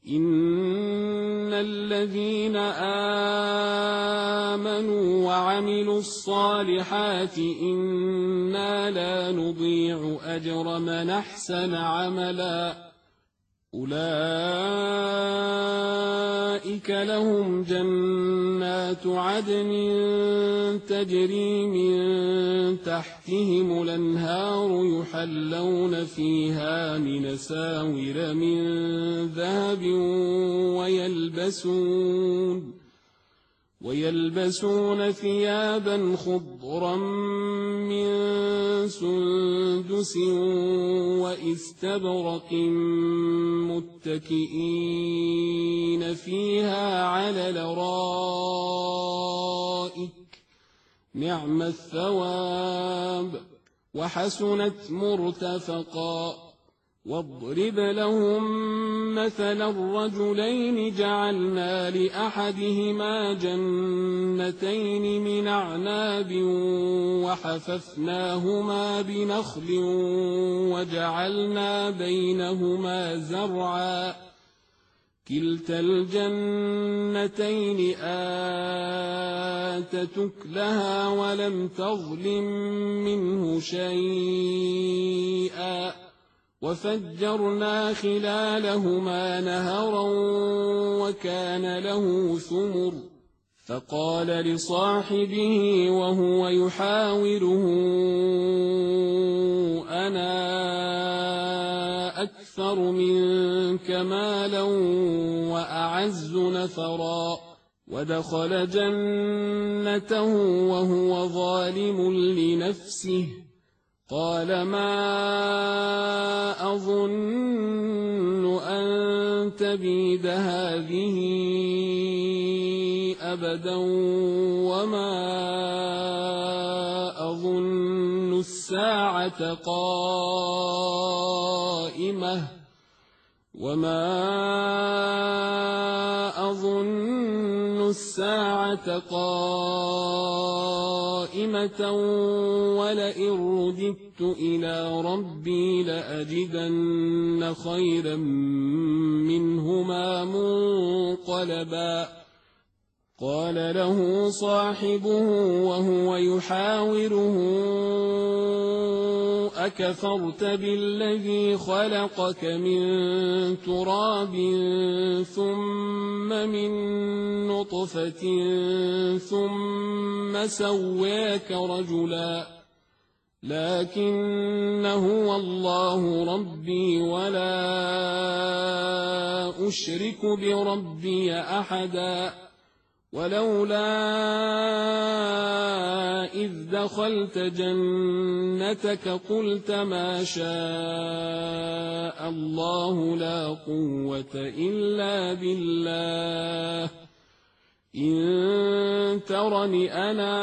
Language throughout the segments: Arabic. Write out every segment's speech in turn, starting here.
إن الذين آمنوا وعملوا الصالحات إنا لا نضيع أجر من أحسن عملا أولئك لهم جنات عدن تجري من تحتهم الأنهار يحلون فيها من أساور من ذهب ويلبسون ثيابا خضرا من سندس واستبرق متكئين فيها على الأرائك نعم الثواب وحسنت مرتفقا واضرب لهم مثلا الرجلين جعلنا لأحدهما جنتين من أعناب وحففناهما بنخل وجعلنا بينهما زرعا كلتا الجنتين آتت أكلها ولم تظلم منه شيئا وفجرنا خلالهما نهرا وكان له ثمر فقال لصاحبه وهو يحاوره أنا أكثر منك مالا وأعز نفرا ودخل جنته وهو ظالم لنفسه قال ما أظن أن تبيد هذه أبدا وما أظن الساعة قائمة ولئن رددت إلى ربي لأجدن خيرا منهما منقلبا قال له صاحبه وهو يحاوره أكفرت بالذي خلقك من تراب ثم من نطفة ثم سواك رجلا لكن هو الله ربي ولا أشرك بربي أحدا ولولا إذ دخلت جنتك قلت ما شاء الله لا قوة إلا بالله إن ترني أنا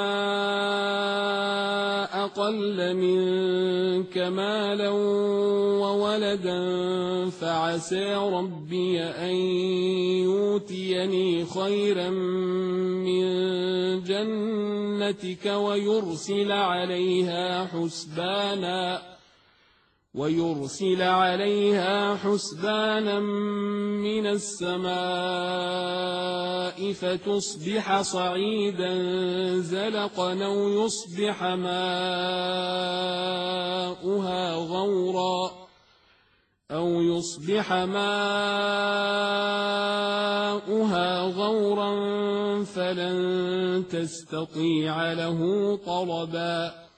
أقل منك مالا وولدا فعسى ربي أن يؤتيني خيرا من جنتك ويرسل عليها حسبانا من السماء فتصبح صعيدا زلقا أو يصبح ماؤها غورا فلن تستطيع له طلبا